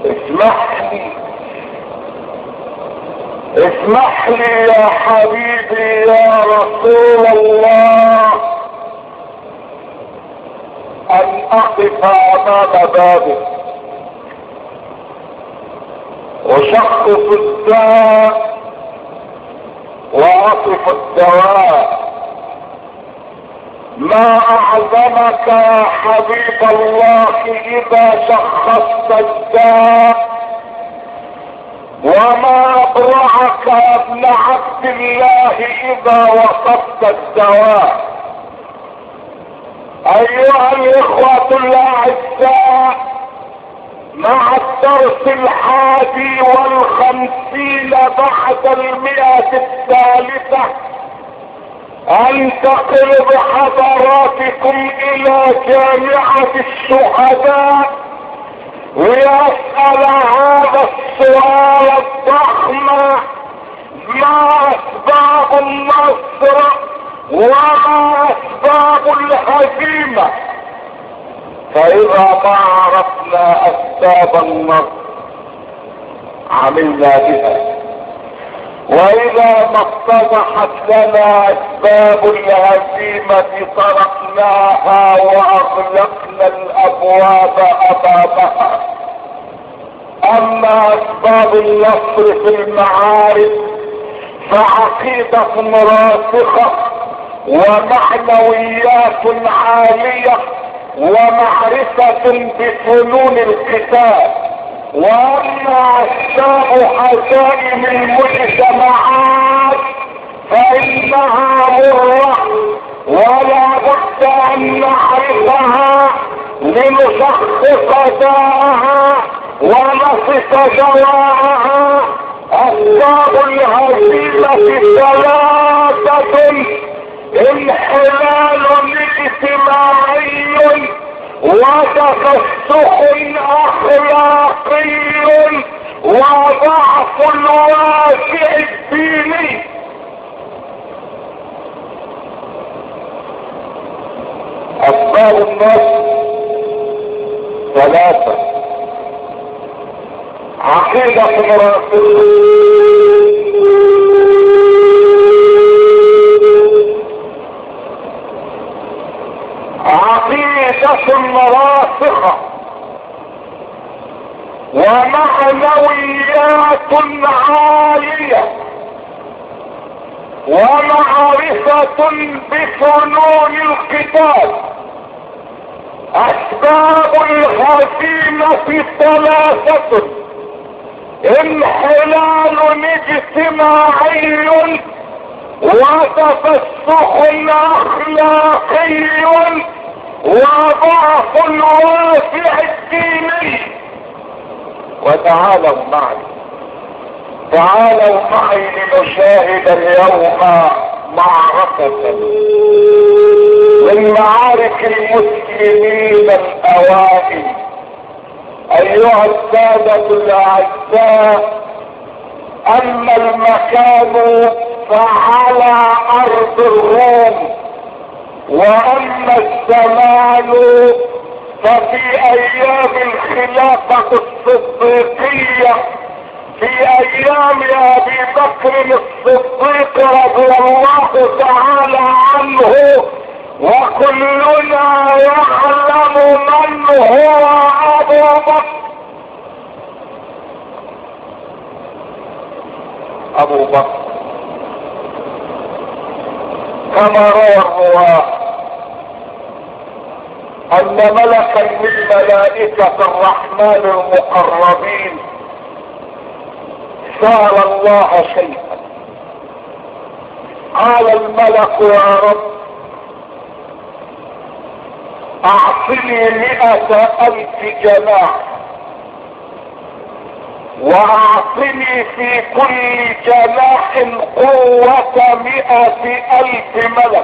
اسمح لي يا حبيبي يا رسول الله ان اقف امام بابك وشخص الداء واصف الدواء. ما اعظمك يا حبيب الله اذا شخصت الداء، وما ابرعك يا ابن عبد الله اذا وصفت الدواء. ايها الاخوة الاعزاء، مع الدرس 51 بعد 100 انتقل بحضراتكم الى جامعة الشهداء ويسأل هذا السؤال الضخم: ما اسباب النصر وما اسباب الهزيمة؟ فاذا ما عرفنا اسباب النصر عملنا بها، واذا ما اتضحت لنا اسباب الهزيمة تركناها واغلقنا الابواب امامها. اما اسباب النصر في المعارك فعقيدة راسخة ومعنويات عالية ومعرفة بفنون القتال. واما اسباب هزائم المجتمعات فانها مرة ولا بد ان نعرفها لنشخص داءها ونصف دواءها. اسباب الهزيمة 3: انحلال اجتماعي وتفسخ اخلاقي وضعف الواسع الديني. اسباب النصر 3: عقيدة راسخة راسخة ومعنويات عالية ومعرفة بفنون القتال. اسباب الهزيمة 3: انحلال اجتماعي وتفسخ اخلاقي وضعف الواسع الديني. وتعالوا معي لنشاهد اليوم معركة من معارك المسلمين الاوائل. ايها السادة الاعزاء، اما المكان فعلى ارض الروم، واما الزمان ففي ايام الخلافة الصديقية، في ايام ابي بكر الصديق رضي الله تعالى عنه. وكلنا يعلم من هو ابو بكر كما روى الرواه ان ملكا من ملائكة الرحمن المقربين سأل الله شيئا. قال الملك: يا رب اعطني 100,000 جناح، واعطني في كل جناح قوة 100,000 ملك،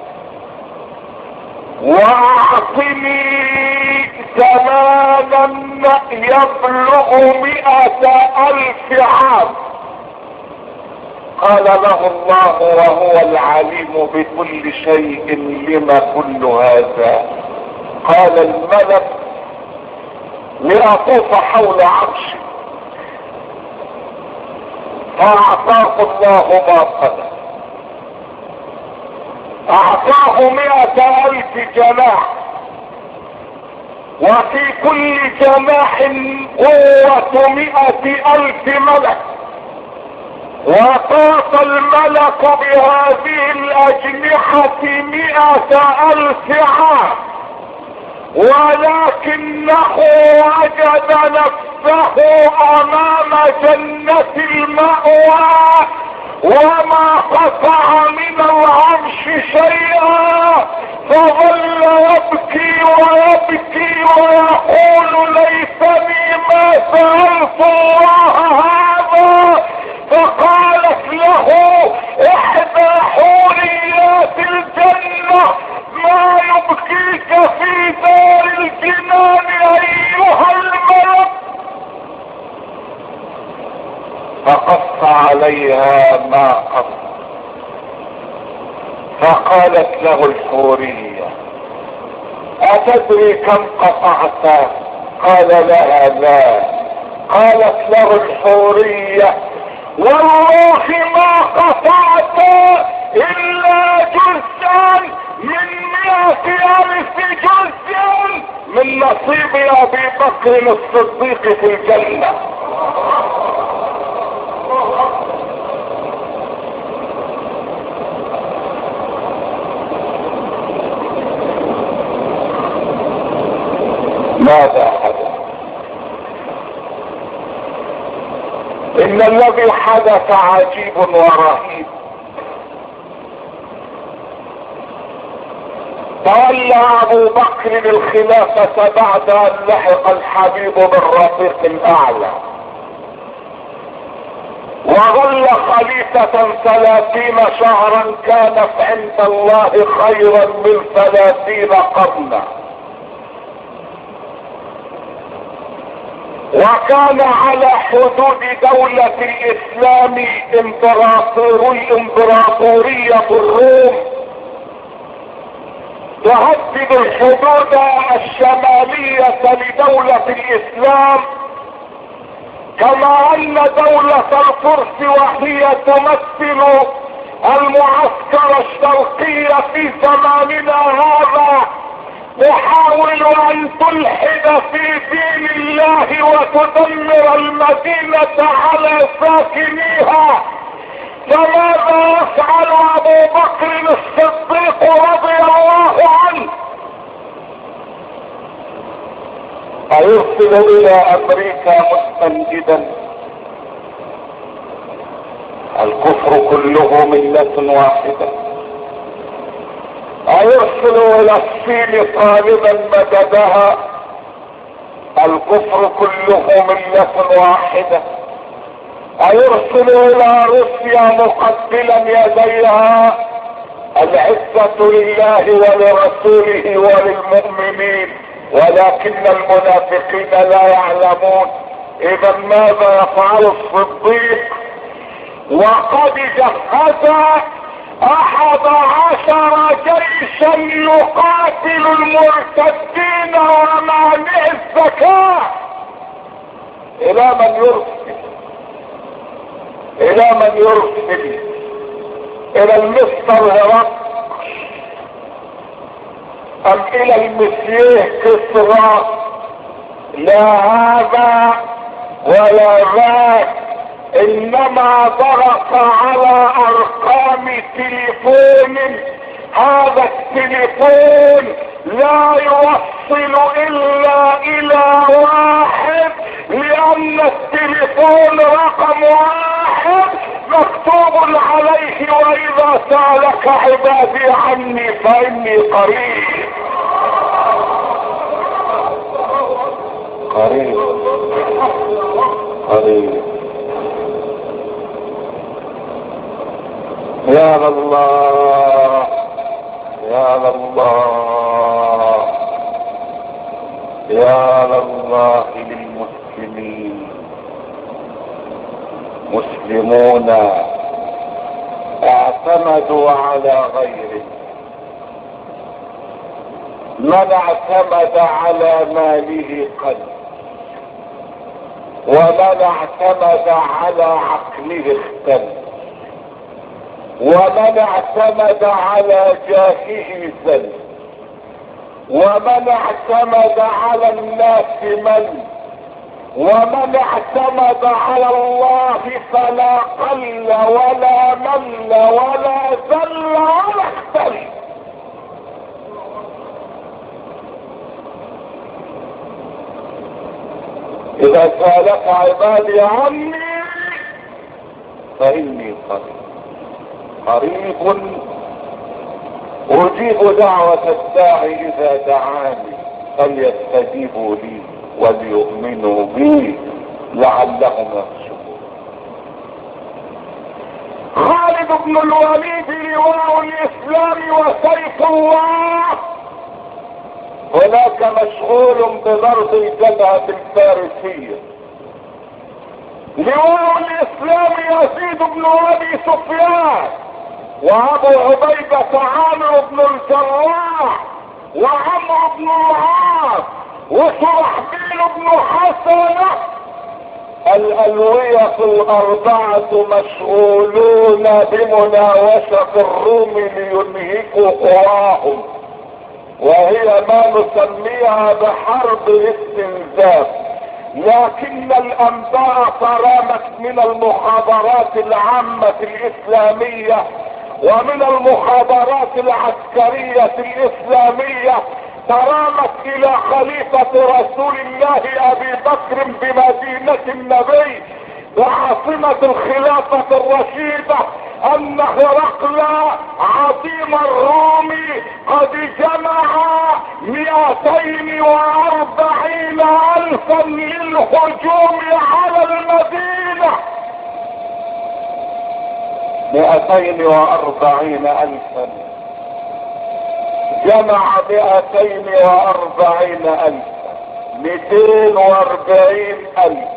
واعطني زمانا يبلغ 100,000 عام. قال له الله وهو العليم بكل شيء: لما كل هذا؟ قال الملك: ليطوف حول عرشه، فاعطاه الله ما طلب، اعطاه 100,000 جناح، وفي كل جناح قوة 100,000 ملك، وطاف الملك بهذه الأجنحة 100,000 عام، ولكنه وجد نفسه امام جنة المأوى، وما قطع من العرش شيئا، فظل يبكي ويبكي ويقول ليتني ما سألت الله هذا. فقالت له احدى حوريات الجنة ما يبكيك في دار الجنان ايها الملك؟ فقص عليها ما قص، فقالت له الحورية اتدري كم قطعت؟ قال لها لا. قالت له الحورية والله ما قطعت الا جزءا من 100,000 جزء من نصيب ابي بكر الصديق في الجنة. ماذا حدث؟ ان الذي حدث عجيب ورهيب. تولى ابو بكر الخلافة بعد ان لحق الحبيب بالرفيق الاعلى، وظل خليفة 30 شهرا، كانت عند الله خيرا من 30 قرنا. وكان على حدود دولة الاسلام امبراطورية الروم تهدد الحدود الشمالية لدولة الاسلام، كما ان دولة الفرس وهي تمثل المعسكر الشرقي في زماننا هذا تحاول ان تلحد في دين الله وتدمر المدينة على ساكنيها. فماذا يفعل ابو بكر الصديق رضي الله عنه؟ فيرسل الى امريكا مستنجدا. الكفر كله ملة واحدة. أيرسل الى الصين طالبا مددها. الكفر كله ملة واحدة. أيرسل الى روسيا مقبلا يديها. العزة لله ولرسوله وللمؤمنين، ولكن المنافقين لا يعلمون. اذا ماذا يفعل الصديق؟ وقد جهز 11 جيشا يقاتل المرتدين ومانع الزكاة. الى من يرسل؟ الى من يرسل؟ الى المستر هرقل ام الى المسيح كسرى؟ لا هذا ولا ذاك، انما ضغط على ارقام تليفون. هذا التليفون لا يوصل الا الى واحد، لان التليفون رقم 1 مكتوب عليه واذا سألك عبادي عني فاني قريب. قريب قريب. يا الله يا الله يا الله للمسلمين. مسلمون اعتمدوا على غيره. من اعتمد على ماله قل، ومن اعتمد على عقله اختل، ومن اعتمد على جاهه زل، ومن اعتمد على الناس من، ومن اعتمد على الله فلا قل ولا مل ولا ذل ولا اختل. اذا سألك عبادي عني فاني قريب اجيب دعوة الداعي اذا دعاني فليستجيبوا لي وليؤمنوا بي لعلهم يرشدون. خالد بن الوليد لواء الاسلام وسيف الله، هناك مشغول بضرب الجبهة الفارسية. لواء الاسلام يزيد بن ابي سفيان، وابو عبيدة عامر بن الجراح، وعمرو بن العاص، وشرحبيل بن حسنة. الألوية الأربعة مشغولون بمناوشة الروم لينهكوا قواهم، وهي ما نسميها بحرب الاستنزاف. لكن الأنباء ترامت من المخابرات العامة الإسلامية ومن المخابرات العسكرية الإسلامية ترامت الى خليفة رسول الله ابي بكر بمدينة النبي وعاصمة الخلافة الرشيدة ان هرقل عظيم الروم قد جمع 240,000 للهجوم على المدينة. 240,000 جمع 240,000 240,000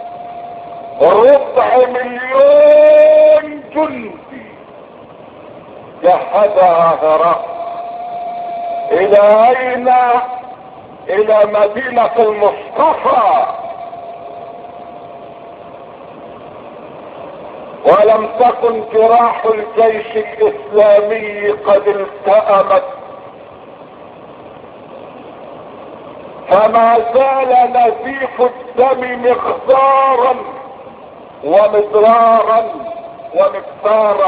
250,000 جندي جهزها هرقل. الى اين؟ الى مدينة المصطفى. ولم تكن جراح الجيش الاسلامي قد التأمت، فما زال نزيف الدم مخضارا ومضرارا ومكثارا،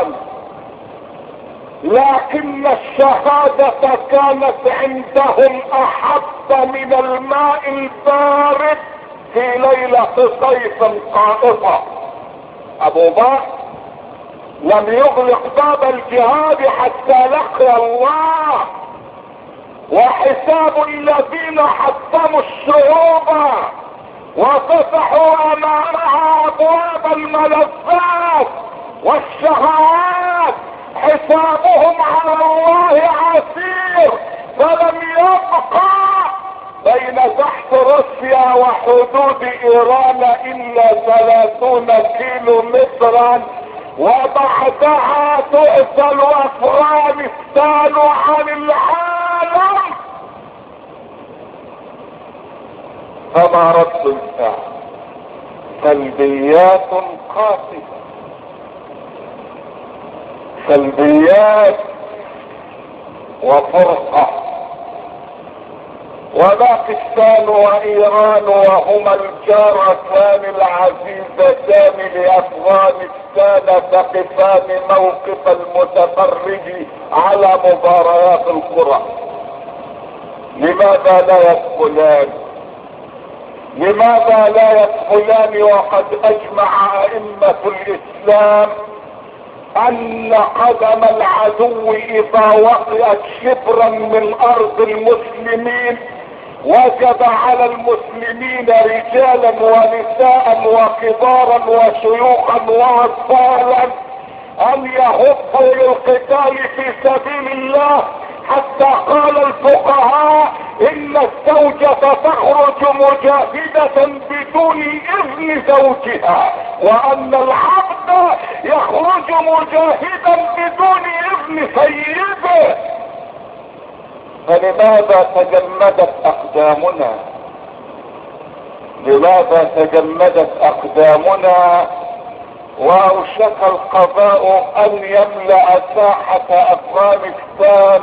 لكن الشهادة كانت عندهم احب من الماء البارد في ليلة صيف قائصة. ابو بكر لم يغلق باب الجهاد حتى لقي الله، وحساب الذين حطموا الشعوب وفتحوا امامها ابواب الملذات والشهوات حسابهم على الله عسير. فلم يبقى بين تحت روسيا وحدود ايران الا 30 كيلو مترا، وبعدها تؤثل افغانستان عن العالم. فما رد الفعل؟ سلبيات قاسية، سلبيات وفرقة. وباكستان وايران وهما الجارتان العزيزتان لافغانستان تقفان موقف المتفرج على مباريات الكرة. لماذا لا يدخلان؟ لماذا لا يدخلان وقد اجمع ائمة الاسلام ان قدم العدو اذا وقعت شبرا من ارض المسلمين وجب على المسلمين رجالا ونساء وكبارا وشيوخا واطفالا ان يهبوا للقتال في سبيل الله، حتى قال الفقهاء ان الزوجة تخرج مجاهدة بدون اذن زوجها، وان العبد يخرج مجاهدا بدون اذن سيده. فلماذا تجمدت اقدامنا؟ لماذا تجمدت اقدامنا واوشك القضاء ان يملأ ساحة افغانستان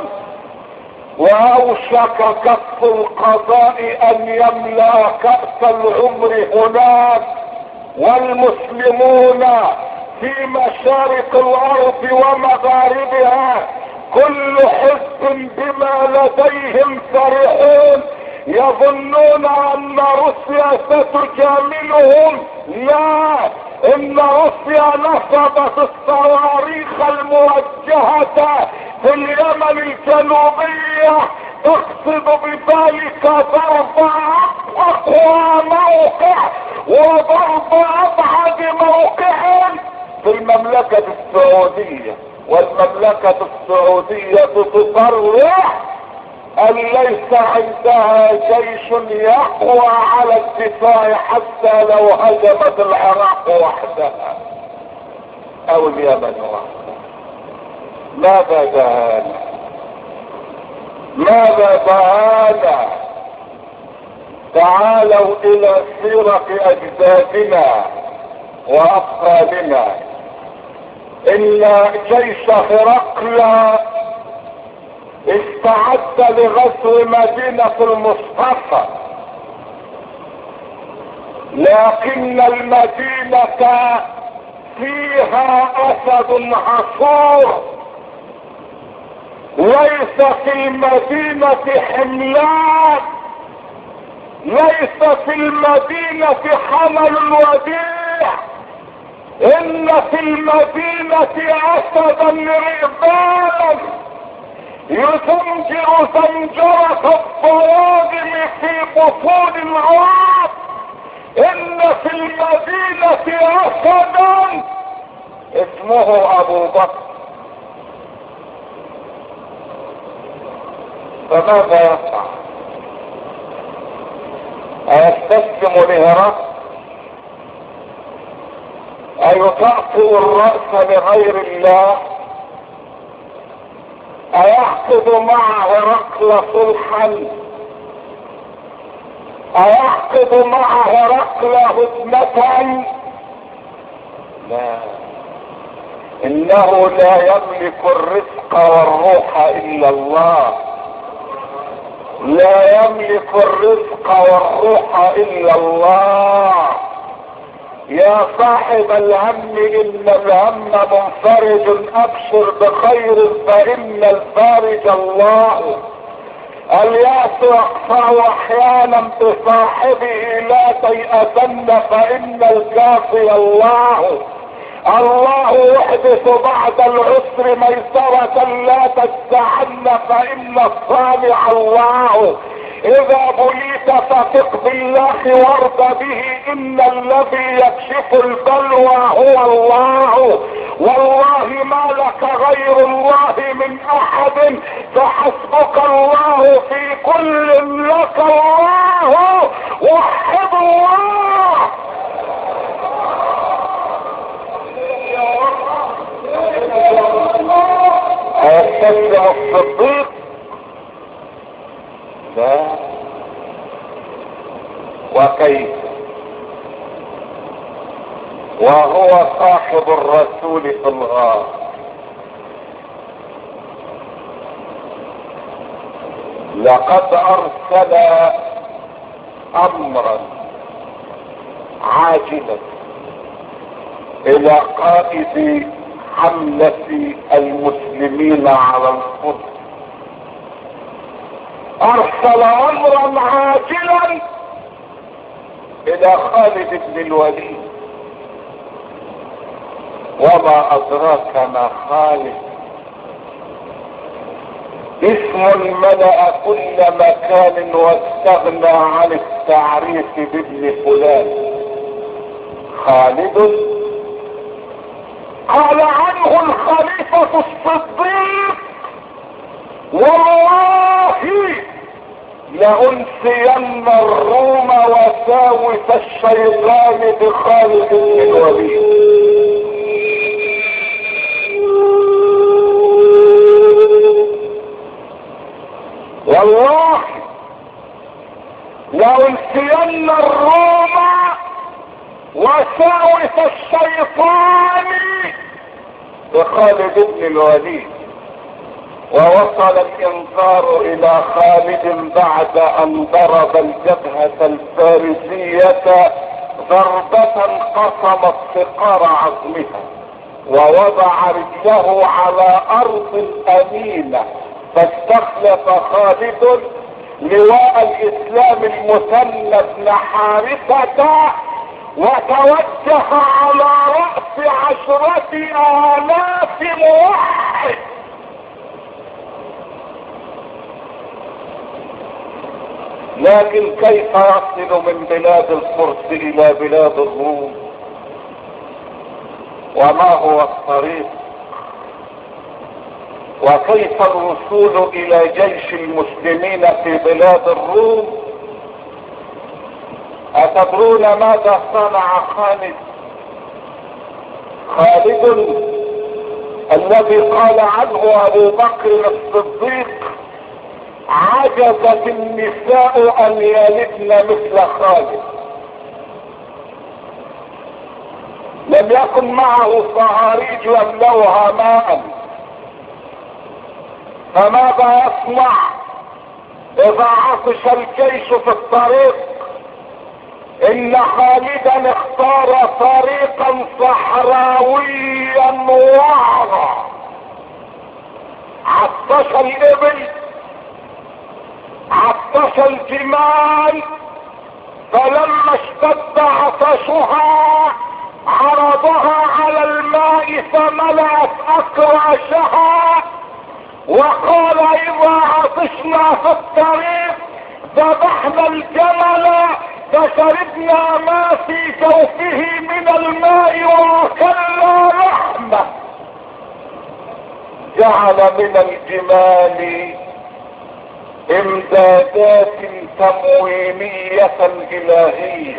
واوشك كف القضاء ان يملأ كأس العمر هناك، والمسلمون في مشارق الارض ومغاربها كل حزب بما لديهم فرحون، يظنون ان روسيا ستجاملهم. لا، ان روسيا نصبت الصواريخ الموجهة في اليمن الجنوبية تقصد بذلك ضرب اقوى موقع وضرب ابعد موقع في المملكة السعودية، والمملكة السعودية تصرح ان ليس عندها جيش يقوى على الدفاع حتى لو هجمت العراق وحدها او اليمن وحدها. ماذا دهانا؟ ماذا دهانا؟ تعالوا الى سيرة اجدادنا واقراننا. ان جيش هرقل استعد لغزو مدينة المصطفى، لكن المدينة فيها اسد عصور، ليس في المدينة حملان، ليس في المدينة حمل وديع، ان في المدينة اسدا رئبانا يزمجر زمجرة الضواجم في بطون العرب. ان في المدينة اسدا اسمه ابو بكر. فماذا يفعل؟ ايستسلم لهرقل؟ ايطأطئ الرأس لغير الله؟ ايعقد مع هرقل صلحا؟ ايعقد مع هرقل هدنة؟ لا، انه لا يملك الرزق والروح الا الله، لا يملك الرزق والروح الا الله. يا صاحب الهم ان الهم منفرج ابشر بخير فان الفارج الله. الياس يقطع احيانا بصاحبه لا تيأسن فان الكافي الله. الله يحدث بعد العسر ميسرة لا تستعن فان الصالح الله. اذا بليت فثق بالله وارض به ان الذي يكشف البلوى هو الله. والله ما لك غير الله من احد فحسبك الله في كل لك الله. وحد الله. أيستسلم الصديق؟ لا. وكيف وهو صاحب الرسول في الغار؟ لقد ارسل امرا عاجلا الى قائد حملة المسلمين على القدس، ارسل امرا عاجلا الى خالد بن الوليد. وما ادراك ما خالد؟ اسم ملأ كل مكان واستغنى عن التعريف بابن فلان. خالد قال عنه الخليفة الصديق والله لأنسين الروم وساوس الشيطان بخالد بن الوليد. والله لأنسين الروم وساوس الشيطان بخالد بن الوليد. ووصل الانذار الى خالد بعد ان ضرب الجبهة الفارسية ضربة قصمت فقار عظمها، ووضع رجله على ارض امينة، فاستخلف خالد لواء الاسلام المثنى بن حارثة وتوجه على رأس 10,000 موحد. لكن كيف يصل من بلاد الفرس الى بلاد الروم؟ وما هو الطريق؟ وكيف الوصول الى جيش المسلمين في بلاد الروم؟ أتدرون ماذا صنع خالد الذي قال عنه ابو بكر الصديق: عجزت النساء ان يلدن مثل خالد. لم يكن معه صهاريج يملوها ماء، فماذا يصنع اذا عطش الجيش في الطريق؟ ان خالدا اختار طريقا صحراويا وعرا، عطش الابل، عطش الجمال، فلما اشتد عطشها عرضها على الماء فملأت اكراشها، وقال: اذا عطشنا في الطريق ذبحنا الجمل فشربنا ما في جوفه من الماء واكلنا لحمه. جعل من الجمال امدادات تموينية الهية،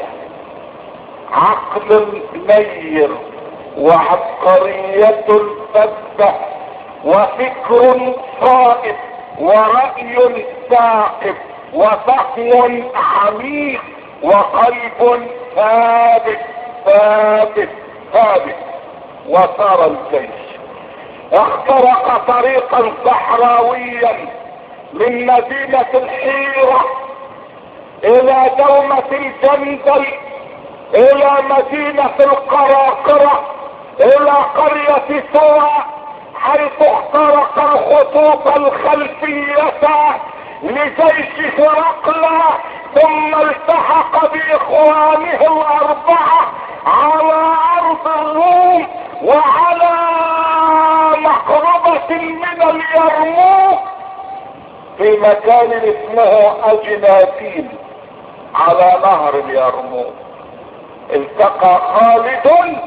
عقل نير وعبقرية ثبتة وفكر صائب ورأي ثاقب وفهم عميق وقلب ثابت ثابت ثابت. وصار الجيش اخترق طريقا صحراويا من مدينة الحيرة الى دومة الجندل الى مدينة القراقرة الى قرية سوى، حيث اخترق الخطوط الخلفية لجيش هرقل، ثم التحق باخوانه الاربعة على ارض الروم وعلى مقربة من اليرموك في مكان اسمه اجنادين على نهر اليرموك. التقى خالد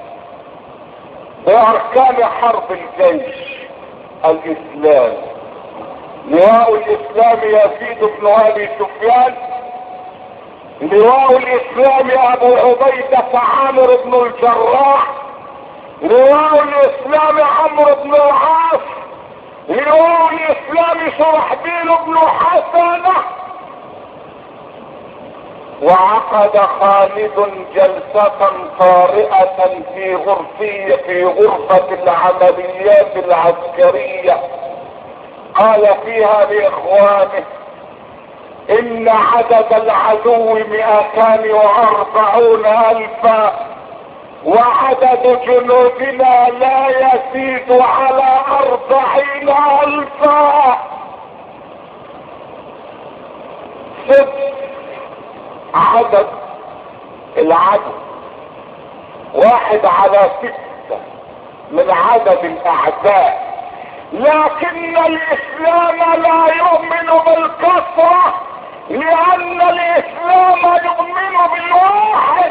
باركان حرب الجيش الاسلام. لواء الاسلام يزيد بن ابي سفيان، لواء الاسلام ابو عبيدة عامر بن الجراح، لواء الاسلام عمرو بن العاص، لواء الاسلام شرحبيل بن حسنة. وعقد خالد جلسة طارئة في غرفة العمليات العسكرية، قال فيها لاخوانه: ان عدد العدو 240,000 وعدد جنودنا لا يزيد على 40,000. عدد العدو 1 على 6 من عدد الاعداء، لكن الاسلام لا يؤمن بالكثرة، لان الاسلام يؤمن بالواحد.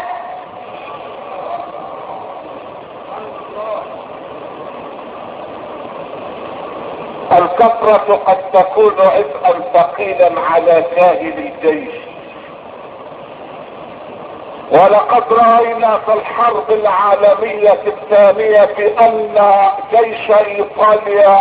الكثرة قد تكون عبئا ثقيلا على كاهل الجيش، ولقد رأينا في الحرب العالمية الثانية ان جيش ايطاليا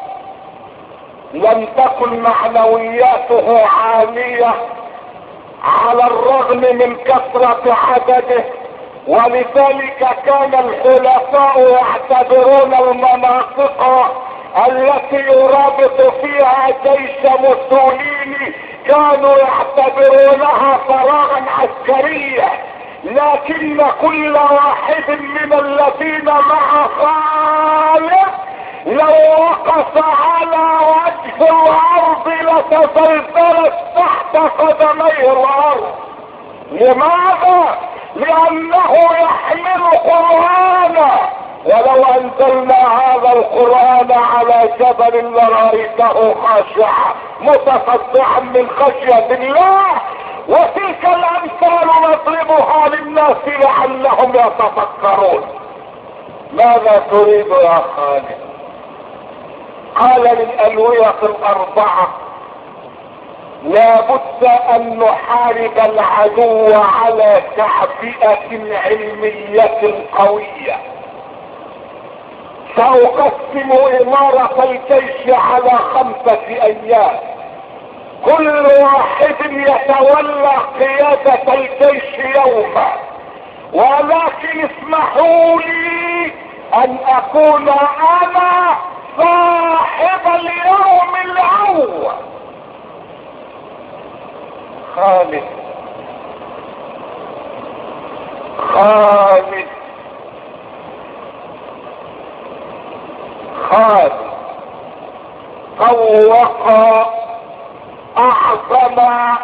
لم تكن معنوياته عالية على الرغم من كثرة عدده، ولذلك كان الخلفاء يعتبرون المناطق التي يرابط فيها جيش موسوليني كانوا يعتبرونها فراغا عسكريا، لكن كل واحد من الذين مع خالد لو وقف على وجه الارض لتزلزلت تحت قدميه الارض. لماذا؟ لانه يحمل قرآنا، ولو انزلنا هذا القرآن على جبل لرأيته خاشعا متصدعا من خشية الله. وتلك الامثال نضربها للناس لعلهم يتفكرون. ماذا تريد يا خالد؟ قال للألوية الأربعة لا بد ان نحارب العدو على تعبئة علمية قوية. سأقسم إمارة الجيش على 5 أيام، كل واحد يتولى قيادة الجيش يوما، ولكن اسمحوا لي ان اكون انا صاحب اليوم الاول. خالد طوق اعظم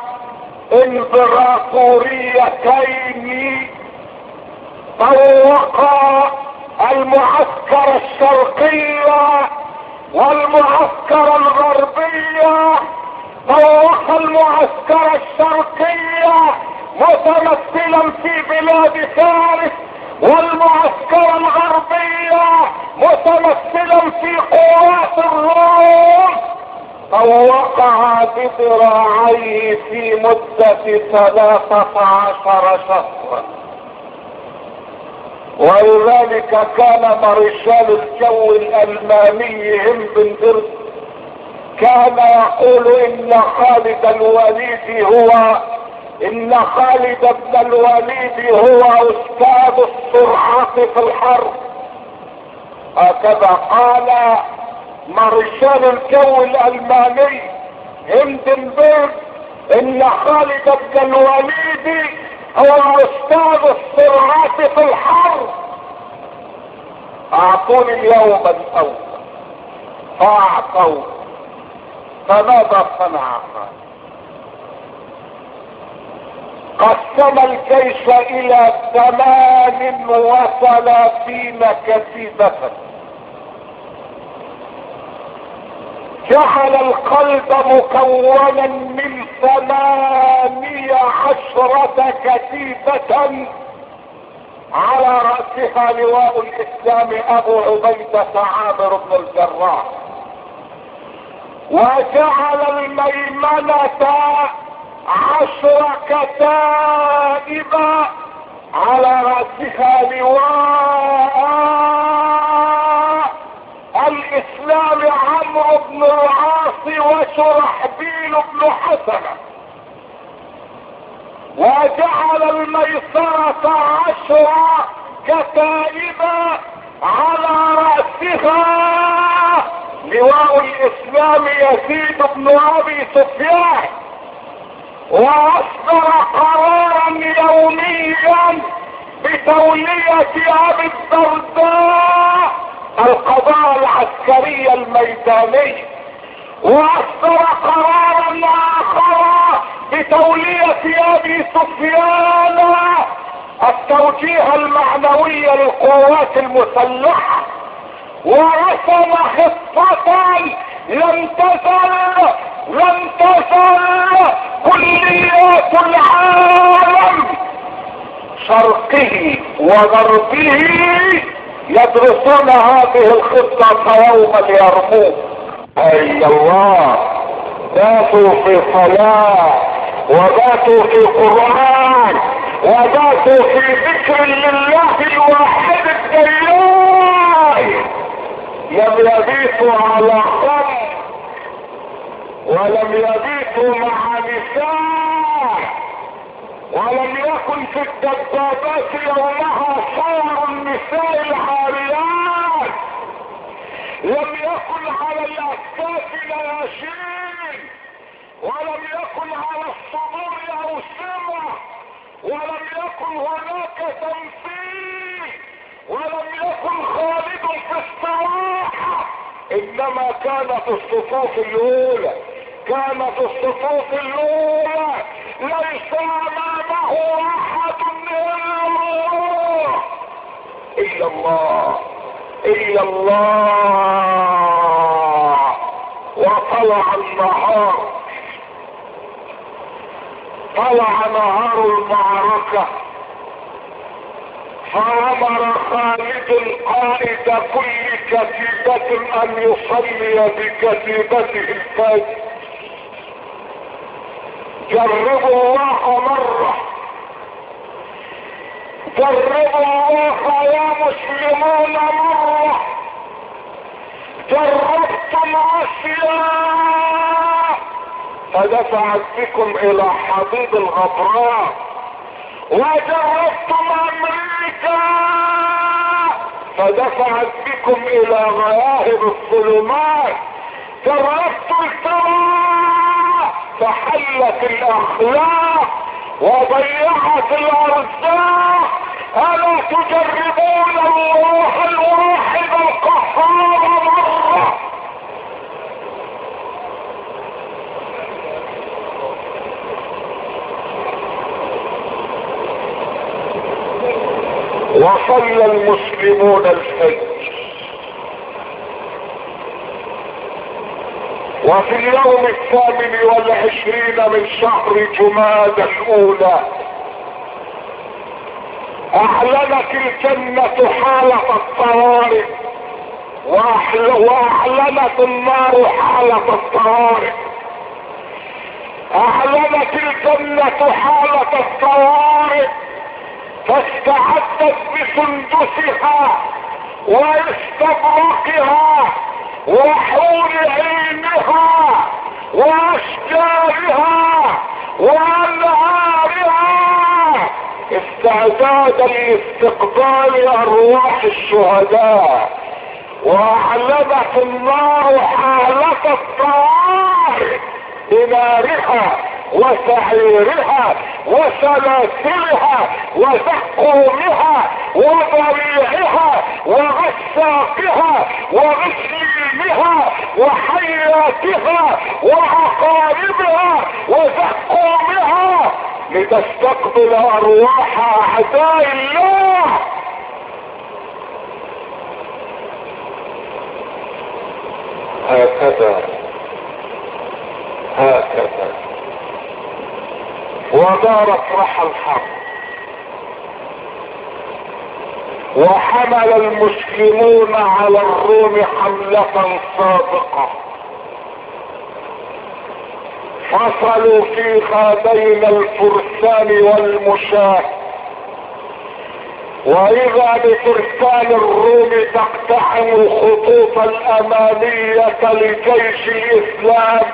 امبراطوريتين، طوق المعسكر الشرقي والمعسكر الغربي. طوق المعسكر الشرقي متمثلا في بلاد فارس، والمعسكر الغربي متمثلا في قوات الروم. طوقها بذراعيه في مدة 13 شهرا. ولذلك كان مارشال الجو الالماني هندنبرغ كان يقول ان خالد بن الوليد هو استاذ السرعة في الحرب. هكذا قال مارشال الجو الالماني هندنبرغ ان خالد بن الوليد هو استاذ السرعة في الحرب. اعطوني اليوم الاول فاعطوا. فماذا صنع خالد؟ قسم الجيش الى 38 كتيبة، جعل القلب مكونا من 18 كتيبة على رأسها لواء الاسلام ابو عبيدة عامر بن الجراح، وجعل الميمنة 10 كتائب على رأسها لواء الاسلام عمرو بن العاص وشرحبيل بن حسنة، وجعل الميسرة 10 كتائب على رأسها لواء الاسلام يزيد بن ابي سفيان، واصدر قرارا يوميا بتولية ابي الدرداء القضاء العسكري الميداني، واصدر قرارا اخر بتولية ابي سفيان التوجيه المعنوي للقوات المسلحة، ورسم خطة لم تزل كليات العالم شرقه وغربه يدرسون هذه الخطة يوم اليرموك. اي الله، باتوا في صلاة وباتوا في قرآن وباتوا في ذكر لله الواحد الديان. لم يبيتوا على خمر ولم يبيتوا مع نساء ولم يكن في الدبابات يومها صور النساء العاريات، لم يكن على الاكتاف نياشين، ولم يكن على الصدور اوسمه، ولم يكن هناك تمثيل، ولم يكن خالد في الصراحه، انما كانت الصفوف الاولى، كانت الصفوف الاولى ليس امامه احد الا الله، الا الله. وطلع النهار، طلع نهار المعركة، فأمر خالد القائد كل كتيبة أن يصلي بكتيبته الفجر. جربوا الله مرة، جربوا الله يا مسلمون مرة، جربتم أشياء فدفعت بكم إلى حضيض الغبراء، وجربتم أمريكا فدفعت بكم إلى غياهب الظلمات، جربتم الثراء فحلت الأخلاق وضيعت الأرزاق. ألا تجربون الله الواحد القهار مرة؟ وصلى المسلمون الفجر، وفي اليوم 28 من شهر جمادى الأولى أعلنت الجنة حالة الطوارئ، وأعلنت النار حالة الطوارئ. أعلنت الجنة حالة الطوارئ فاستعدت بسندسها واستبرقها وحور عينها واشجارها وانهارها استعدادا لاستقبال ارواح الشهداء. واعلنت النار حالة الطوارئ بنارها وسعيرها وسلاسلها وزقومها وضريعها وغساقها وغسلينها وحياتها وعقاربها وزقومها لتستقبل ارواح اعداء الله. هكذا ودارت رحى الحرب، وحمل المسلمون على الروم حملة سابقة، فصلوا فيها بين الفرسان والمشاة، واذا بفرسان الروم تقتحم الخطوط الامامية لجيش الاسلام،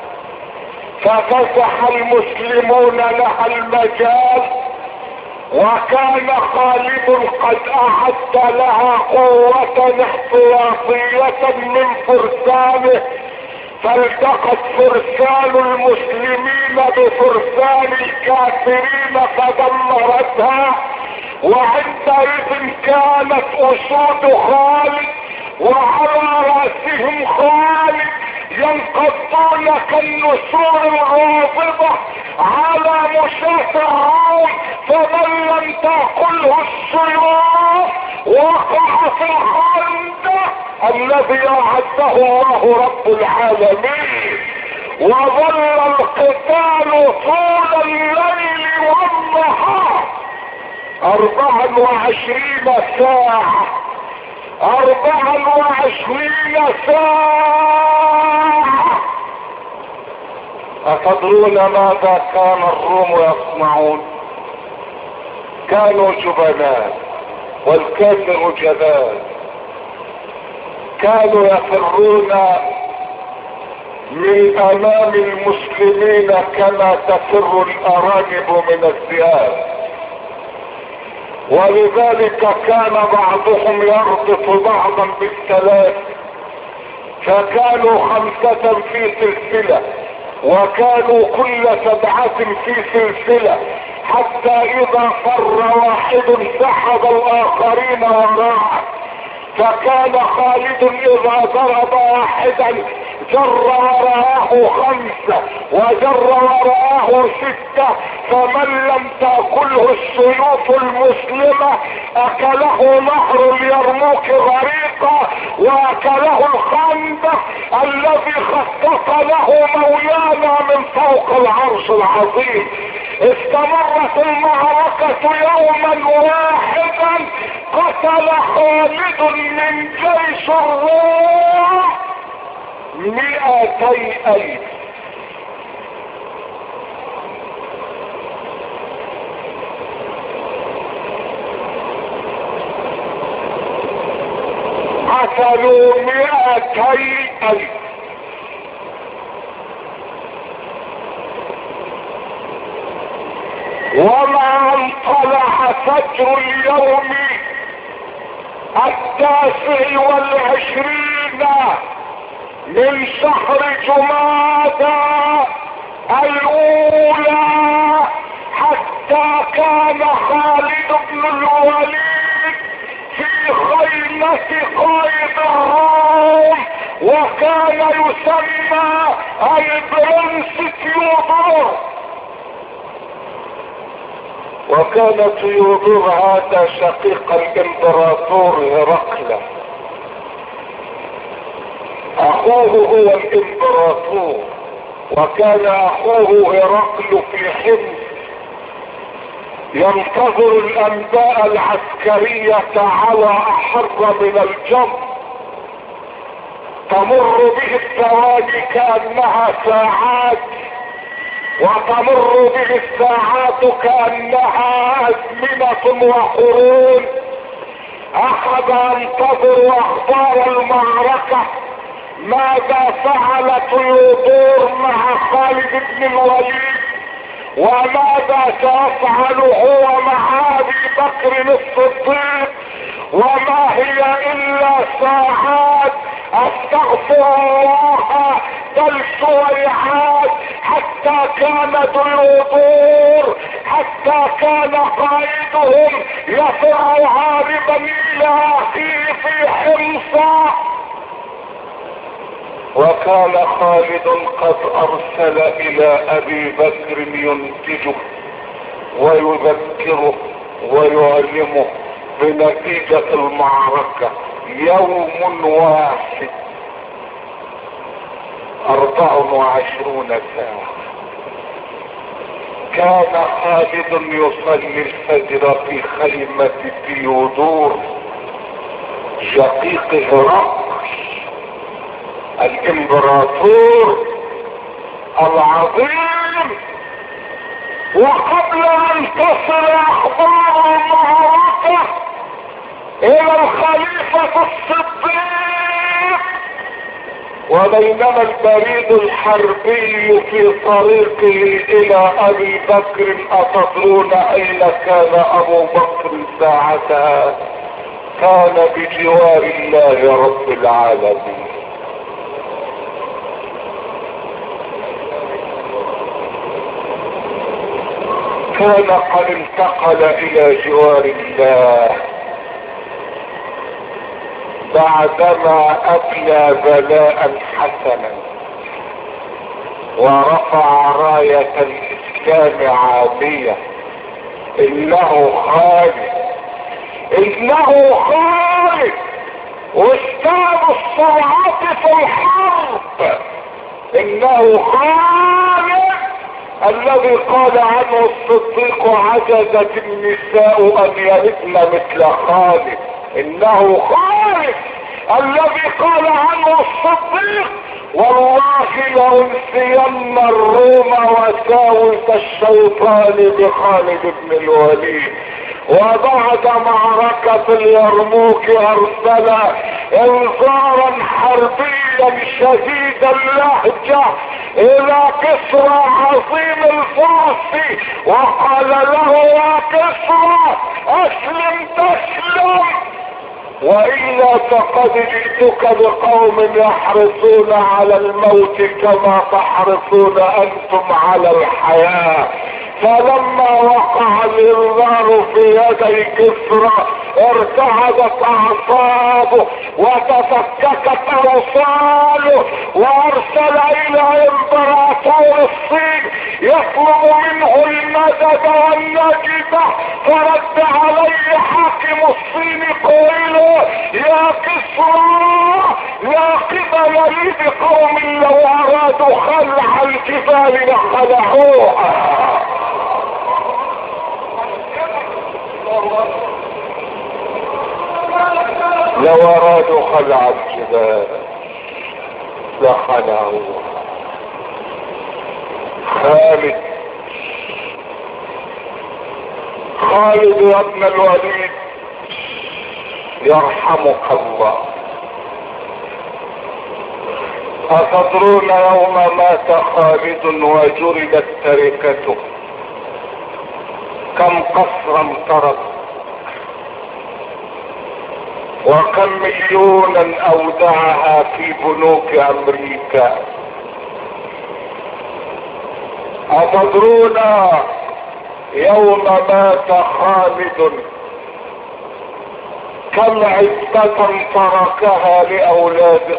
ففتح المسلمون لها المجال، وكان خالد قد اعد لها قوة احتياطية من فرسانه، فالتقت فرسان المسلمين بفرسان الكافرين فدمرتها. وعندئذ كانت اسود خالد وعلى راسهم خالد ينقضون كالنسور الغاضبة على مشاة الروم، فمن لم تأكله السيوف وقع في الخندق الذي اعده الله رب العالمين. وظل القتال طول الليل والنهار 24 ساعة، 24 ساعة. أتدرون ماذا كان الروم يصنعون؟ كانوا جبناء والكافر جبان، كانوا يفرون من امام المسلمين كما تفر الارانب من الذئاب. ولذلك كان بعضهم يربط بعضا بالثلاث، فكانوا 5 في سلسلة، وكانوا كل 7 في سلسلة، حتى اذا فر واحد سحب الاخرين وراءه. فكان خالد اذا ضرب واحدا جر وراءه 5 وجر وراءه 6، فمن لم تأكله السيوف المسلمة اكله نهر اليرموك غريقا، واكله الخندق الذي خطط له مولانا من فوق العرش العظيم. استمرت المعركة يوما واحدا، قتل خالد من جيش الروم 200,000. قتلوا 200,000. ومع ان طلع فجر اليوم 29 من شهر جمادى الاولى، حتى كان خالد بن الوليد في خيمة قائد الروم، وكان يسمى البرنس تيودور. وكان تيودور هذا شقيق الامبراطور هرقل، اخوه هو الامبراطور، وكان اخوه هرقل في حمص ينتظر الانباء العسكرية على احر من الجمر، تمر به الثواني كأنها ساعات، وتمر به الساعات كأنها أزمنة وقرون. اخذ ينتظر اخبار المعركة، ماذا فعل تيودور مع خالد بن الوليد، وماذا سيفعل هو مع ابي بكر الصديق، وما هي الا ساعات، استغفر الله، بل سويعات، حتى كان تيودور، حتى كان قائدهم يفر هاربا الى اخيه في حمص. وكان خالد قد ارسل الى ابي بكر ينتجه ويذكره ويعلمه بنتيجة المعركة. يوم واحد 24 ساعة كان خالد يصلي الفجر في خيمة تيودور شقيق هرقل الامبراطور العظيم. وقبل ان تصل اخبار المعركة الى الخليفة الصديق، وبينما البريد الحربي في طريقه الى ابي بكر، اتدرون اين كان ابو بكر ساعتها؟ كان بجوار الله رب العالمين. كان قد انتقل الى جوار الله بعدما ابلى بلاء حسنا ورفع راية الاسلام عالية. انه خالد، انه خالد استاذ الصراعات في الحرب، انه خالد الذي قال عنه الصديق عجزت النساء ان يلدن مثل خالد. انه خالد الذي قال عنه الصديق والله لأنسين الروم وساوس الشيطان بخالد بن الوليد. وبعد معركة اليرموك ارسل انذارا حربيا صعيدا شديد اللهجة الى كسرى عظيم الفرس وقال له يا كسرى اسلم تسلم، وإلا فقد جئتك بقوم يحرصون على الموت كما تحرصون أنتم على الحياة. فلما وقع الإنذار في يدي كسرى ارتعدت أعصابه وتفككت أوصاله، وأرسل إلى إمبراطور الصين يطلب منه المدد والنجدة، فرد عليه حاكم الصين قائلا يا كسرى لا قبل لي بقوم لو أرادوا خلع الجبال لخلعوها. لو أرادوا خلع الجبال لخلعوها. خالد يا ابن الوليد يرحمك الله، أتدرون يوم مات خالد وجردت تركته كم قصرا ترك وكم مليونا أودعها في بنوك أمريكا؟ أتدرون يوم مات خالد كم عزة تركها لأولاده؟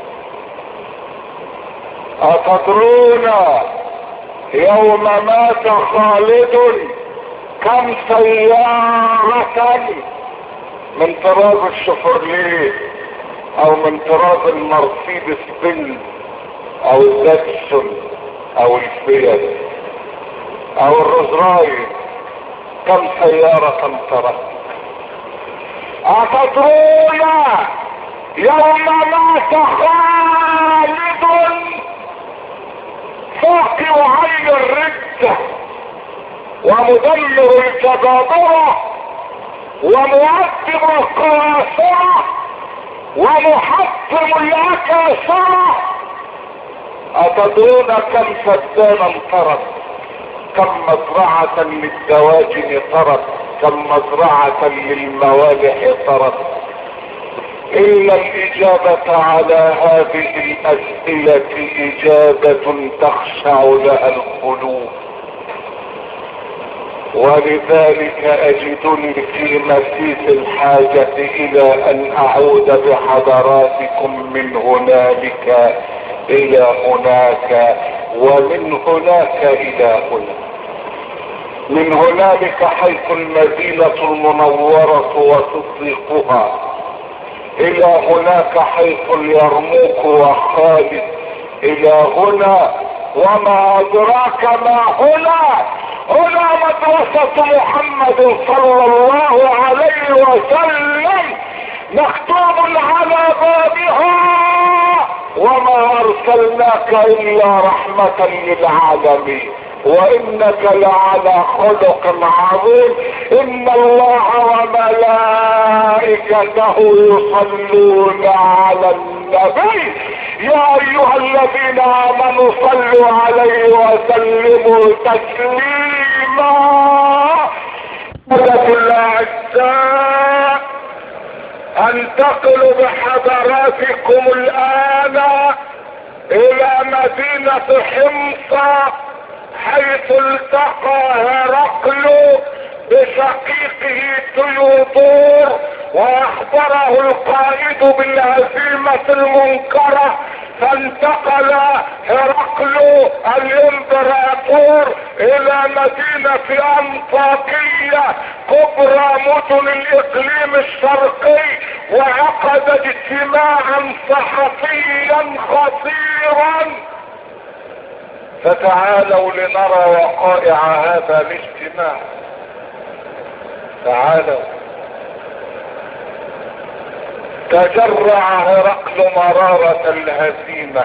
أتدرون يوم مات خالد كم سيارة من طراز الشفرليه او من طراز المرسيدس بنز او الداتسون او الفيات او الروز رايس، كم سيارة ترك؟ أتدرون يوم مات خالد فاقع عين الردة ومدمر الجبابرة ومؤدب القراصنة ومحطم الأكاسرة؟ أتدرون كم فدانا ترك؟ كم مزرعة للدواجن ترك؟ كم مزرعة للموالح ترك؟ إلا الإجابة على هذه الأسئلة إجابة تخشع لها القلوب. ولذلك أجدني في مسيس الحاجة إلى أن أعود بحضراتكم من هنالك إلى هناك، ومن هناك إلى هنا، من هنالك حيث المدينة المنورة وتصديقها، إلى هناك حيث اليرموك وخالد، إلى هنا وما أدراك ما هنا. هنا مدرسة محمد صلى الله عليه وسلم مكتوب على بابها وما أرسلناك إلا رحمة للعالمين وإنك لعلى خلق عظيم. إن الله وملائكته يصلون على النبي يا أيها الذين آمنوا صلوا عليه وسلموا تسليما. الأعزاء أنتقل بحضراتكم الآن إلى مدينة حمص حيث التقى هرقل بشقيقه تيودور واخبره القائد بالهزيمة المنكرة، فانتقل هرقل الامبراطور الى مدينة انطاكية كبرى مدن الاقليم الشرقي وعقد اجتماعا صحفيا خطيرا. فتعالوا لنرى وقائع هذا الاجتماع. تعالوا. تجرع هرقل مرارة الهزيمة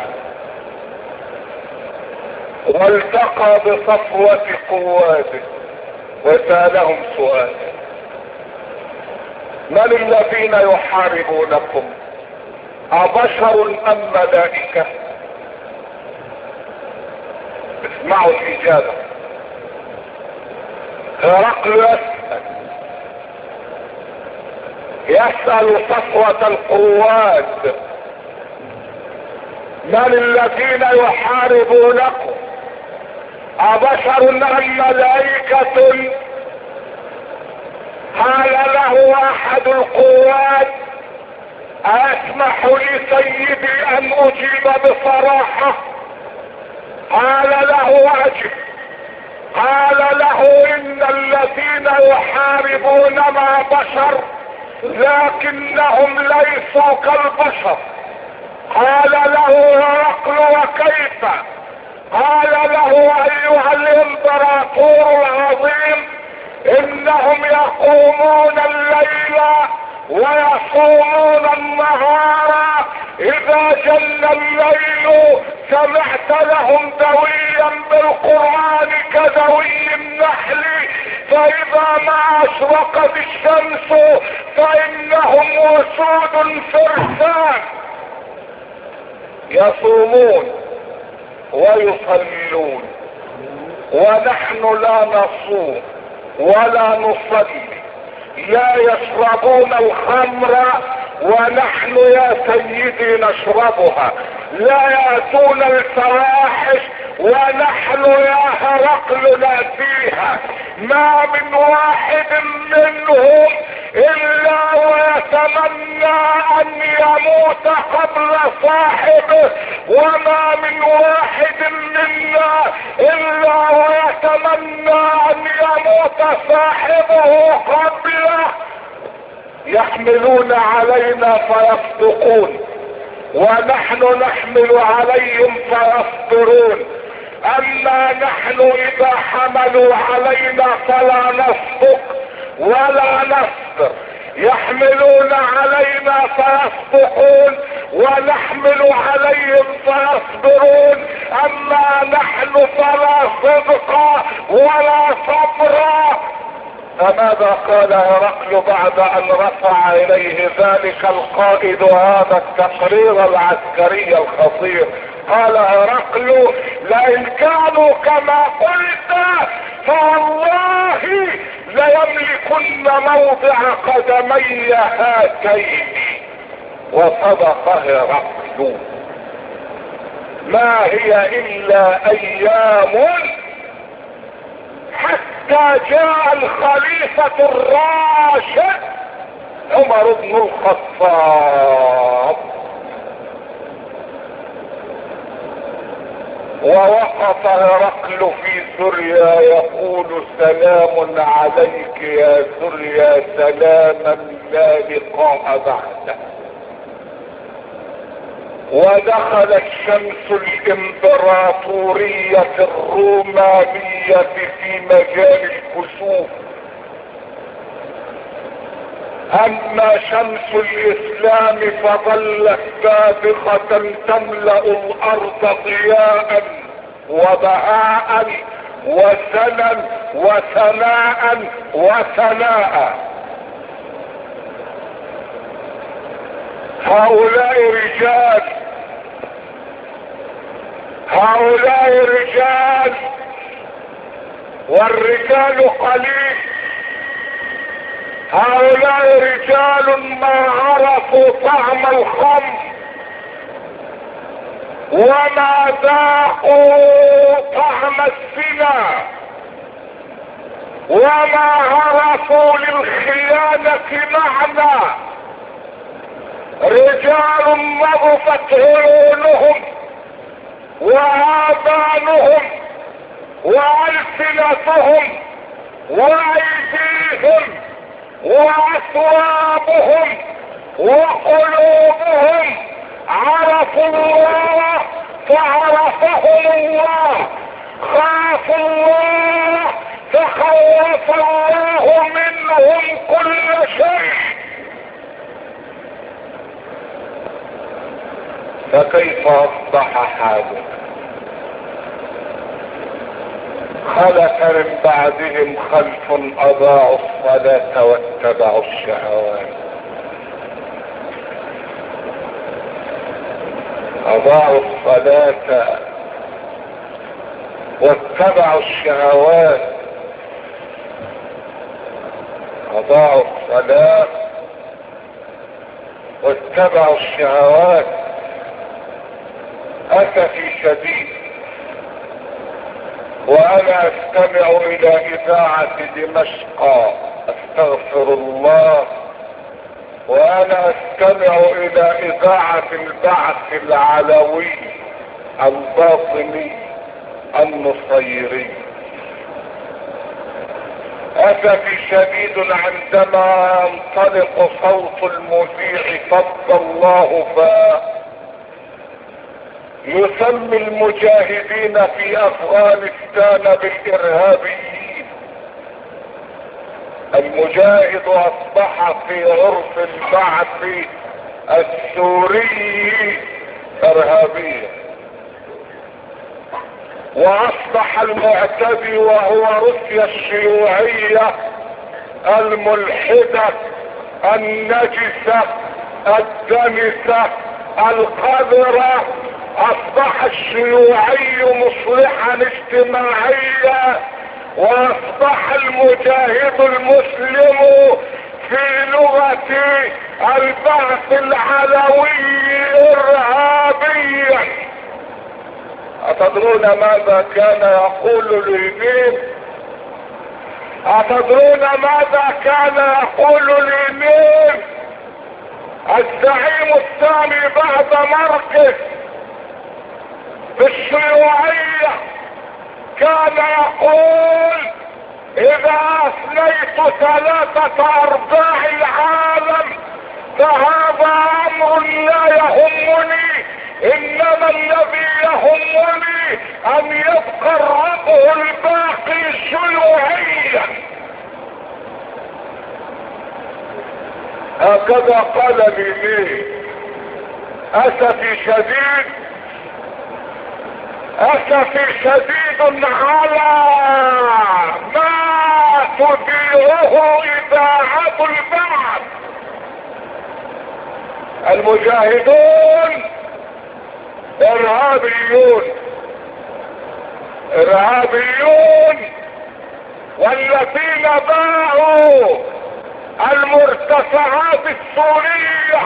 والتقى بصفوة قواته وسألهم سؤالا: من الذين يحاربونكم؟ أبشر أم ملائكة؟ اسمعوا الإجابة. هرقل يسأل صفوة القوات: من الذين يحاربونكم؟ أبشر أم ملائكة؟ قال له احد القوات: اسمح لسيدي ان اجيب بصراحة؟ قال له اجب. قال له: ان الذين يحاربوننا بشر لكنهم ليسوا كالبشر. قال له هرقل: وكيف؟ قال له: ايها الامبراطور العظيم، انهم يقومون الليل ويصومون النهار، اذا جل الليل سمعت لهم دويا بالقرآن كدوي النحل، فاذا ما اشرقت الشمس فانهم وسود فرسان يصومون ويصلون، ونحن لا نصوم ولا نصلي. لا يشربون الخمر ونحن يا سيدي نشربها. لا يأتون الفواحش ونحن يا هرقل نأتيها. ما من واحد منهم الا ويتمنى ان يموت قبل صاحبه، وما من واحد منا الا ويتمنى ان يموت صاحبه قبله. يحملون علينا فيصدقون، ونحن نحمل عليهم فيصبرون. اما نحن اذا حملوا علينا فلا نصدق ولا نصبر. يحملون علينا فيصدقون ونحمل عليهم فيصبرون، اما نحن فلا صدق ولا صبر. فماذا قال هرقل بعد ان رفع اليه ذلك القائد هذا التقرير العسكري الخطير؟ قال هرقل: لئن كانوا كما قلت فوالله ليملكن موضع قدمي هاتين. وصدق هرقل. ما هي الا ايام حتى جاء الخليفة الراشد عمر بن الخطاب، ووقف هرقل في سوريا يقول: سلام عليك يا سوريا، سلاما لا لقاء بعده. ودخلت شمس الامبراطورية الرومانية في مجال الكسوف. اما شمس الاسلام فظلت بازغة تملأ الارض ضياء وبهاء وسنا وثناء وثناء. هؤلاء رجال والرجال قليل. هؤلاء رجال ما عرفوا طعم الخمر وما ذاقوا طعم الزنا وما عرفوا للخيانة معنى. رجال نضفت عيونهم وآذانهم وألسنتهم وأيديهم وأثوابهم وقلوبهم عرفوا الله فعرفهم الله، خافوا الله فخوف الله منهم كل شيء. فكيف اصبح حالك؟ خلف من بعدهم خلف اضاعوا الصلاة واتبعوا الشهوات. اضاعوا الصلاة واتبعوا الشهوات. اضاعوا الصلاة واتبعوا الشهوات. اسفي شديد وانا استمع الى اذاعة دمشق، استغفر الله، وانا استمع الى اذاعة البعث العلوي الباطني النصيري. اسفي شديد عندما ينطلق صوت المذيع فض الله يسمي المجاهدين في افغانستان بالارهابيين. المجاهد اصبح في عرف البعث السوري ارهابيا، واصبح المعتدي وهو روسيا الشيوعية الملحدة النجسة الدنسة القذرة، اصبح الشيوعي مصلحا اجتماعيا، واصبح المجاهد المسلم في لغة البعث العلوي ارهابيا. اتدرون ماذا كان يقول لينين؟ اتدرون ماذا كان يقول لينين الزعيم الثاني بعد ماركس في الشيوعية؟ كان يقول اذا اثنيت 3/4 العالم فهذا امر لا يهمني، انما الذي يهمني ان يبقى الربع الباقي شيوعيا. هكذا قال لي. اسفي شديد، اسفي شديد على ما تذيعه اذاعة البعث. المجاهدون ارهابيون، ارهابيون، والذين باعوا المرتفعات السورية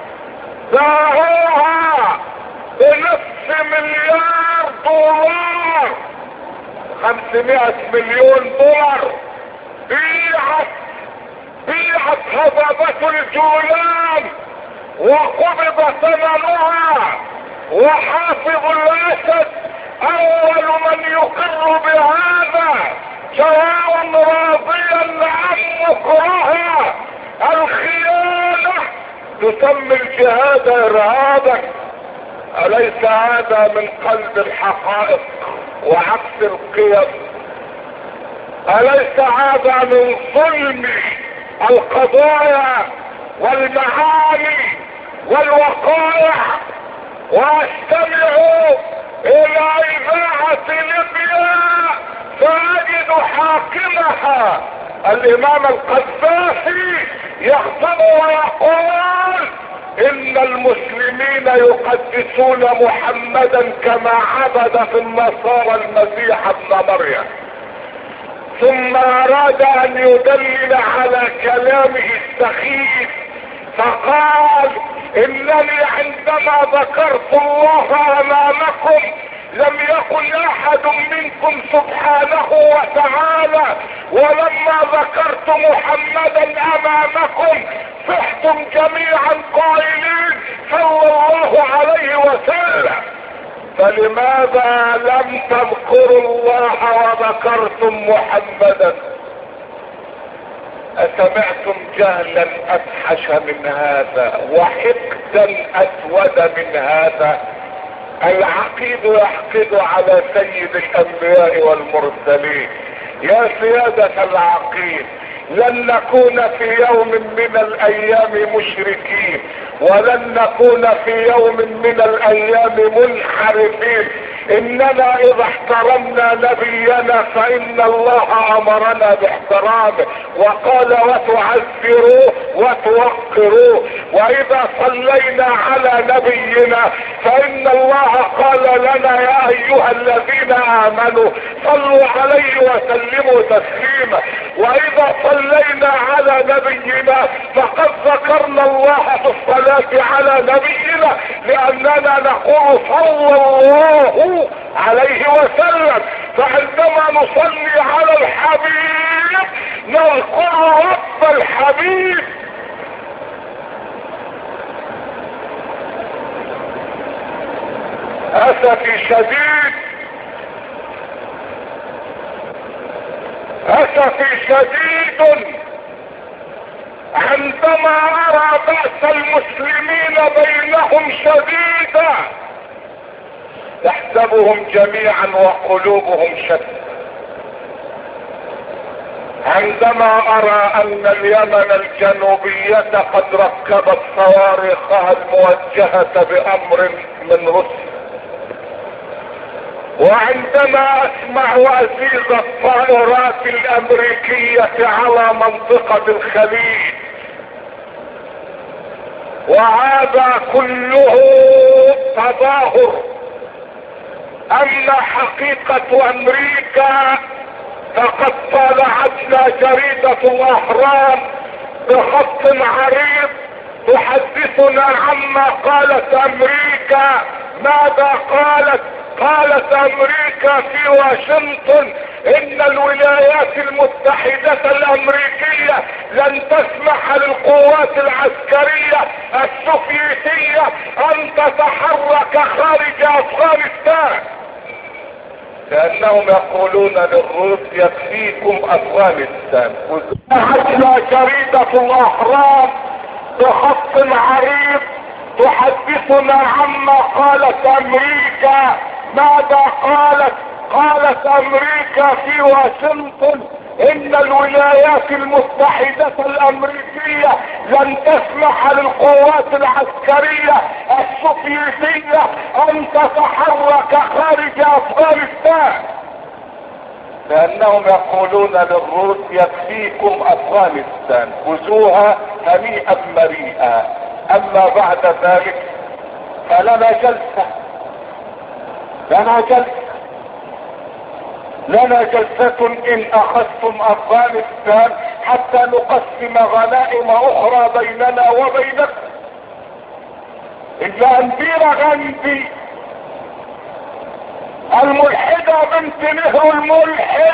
باعوها ب5 مليار دولار، 500 مليون دولار. بيعت هضبة الجولان وقبض ثمنها، وحافظ الاسد اول من يقر بهذا سواء راضيا ام مكرها. الخيانة تسمي الجهاد ارهابا. اليس هذا من قلب الحقائق وعكس القيم؟ اليس هذا من ظلم القضايا والمعاني والوقائع؟ واستمع الى اذاعة ليبيا فاجد حاكمها الامام القذافي يخطب ويقول ان المسلمين يقدسون محمدا كما عبد في النصارى المسيح ابن مريم. ثم اراد ان يدلل على كلامه السخيف فقال انني عندما ذكرت الله امامكم لم يكن احد منكم سبحانه وتعالى، ولما ذكرت محمدا امامكم صحتم جميعا قائلين صلى الله عليه وسلم. فلماذا لم تذكروا الله وذكرتم محمدا؟ أسمعتم جهلا أفحش من هذا وحقدا أسود من هذا؟ العقيد يحقد على سيد الأنبياء والمرسلين. يا سيادة العقيد، لن نكون في يوم من الأيام مشركين، ولن نكون في يوم من الأيام منحرفين، اننا اذا احترمنا نبينا فان الله امرنا باحترامه وقال وتعزروه وتوقروه. واذا صلينا على نبينا فان الله قال لنا يا ايها الذين امنوا صلوا عليه وسلموا تسليما. واذا صلينا على نبينا فقد ذكرنا الله في الصلاة على نبينا لاننا نقول صلى الله عليه وسلم. فعندما نصلي على الحبيب نذكر رب الحبيب. اسفي شديد اسفي شديد عندما ارى بأس المسلمين بينهم شديدا تحسبهم جميعا وقلوبهم شتى. عندما ارى ان اليمن الجنوبية قد ركبت صواريخها الموجهة بامر من روسيا، وعندما اسمع ازيز الطائرات الامريكية على منطقة الخليج، وهذا كله تظاهر ان حقيقة امريكا فقد طالعتنا جريدة الاهرام بخط عريض تحدثنا عما قالت امريكا. ماذا قالت؟ قالت امريكا في واشنطن ان الولايات المتحدة الامريكية لن تسمح للقوات العسكرية السوفيتية ان تتحرك خارج افغانستان، لانهم يقولون للروس يكفيكم افغانستان. وعندنا جريدة الاهرام بخط عريض تحدثنا عما قالت امريكا. ماذا قالت؟ قالت امريكا في واشنطن ان الولايات المتحدة الامريكية لن تسمح للقوات العسكرية السوفيتية ان تتحرك خارج افغانستان، لانهم يقولون للروس يكفيكم افغانستان، خذوها هنيئا مريئا. اما بعد ذلك فلنا جلسة لنا جلسة ان اخذتم افغانستان حتى نقسم غنائم اخرى بيننا وبينكم. الا اندير غندي الملحدة بنت نهر الملحد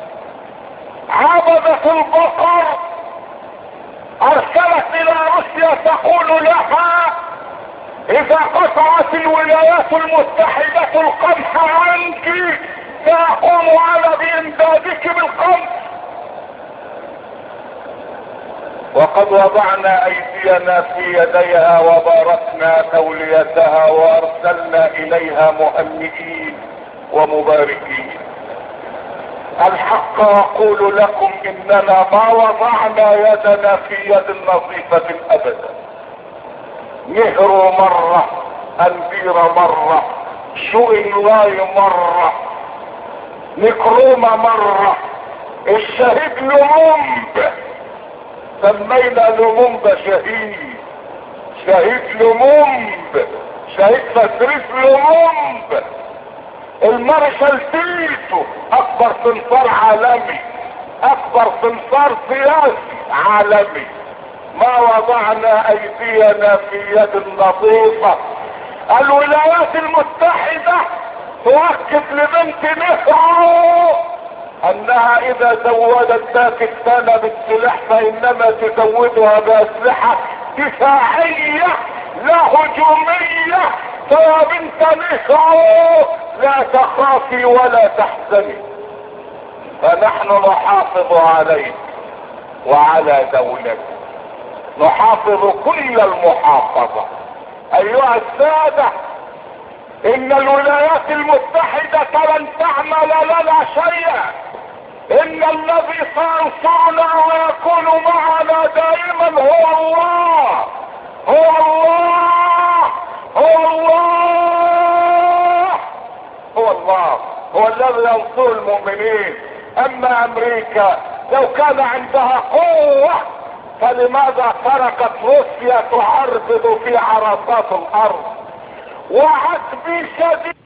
عبدة البقر ارسلت الى روسيا تقول لها اذا قطعت الولايات المتحدة القمح عنك ساقوم على بامدادك بالقمح. وقد وضعنا ايدينا في يديها وباركنا توليتها وارسلنا اليها مهنئين ومباركين. الحق اقول لكم اننا ما وضعنا يدنا في يد نظيفة ابدا. نهر مرة، انبير مرة، شوئنلاي مرة، نكرومة مرة، الشهيد لومومب سمينا لومومب شهيد لومومب، شهيد باتريس لومومب، المارشال تيتو اكبر سمسار عالمي، اكبر سمسار سياسي عالمي. ما وضعنا ايدينا في يد النظيفة. الولايات المتحدة تؤكد لبنت نهرو انها اذا زودت باكستان بالسلاح فانما تزودها باسلحة دفاعية لا هجومية. فيا بنت نهرو لا تخافي ولا تحزني، فنحن نحافظ عليك وعلى دولتك، نحافظ كل المحافظة. ايها السادة، ان الولايات المتحدة لن تعمل لنا شيئا. ان الذي سينصرنا ويكون معنا دائما هو الله، هو الله، هو الله، هو الذي ينصر المؤمنين. اما امريكا لو كان عندها قوة فلماذا تركت روسيا تعربد في عرصات الارض؟ وعتبي شديد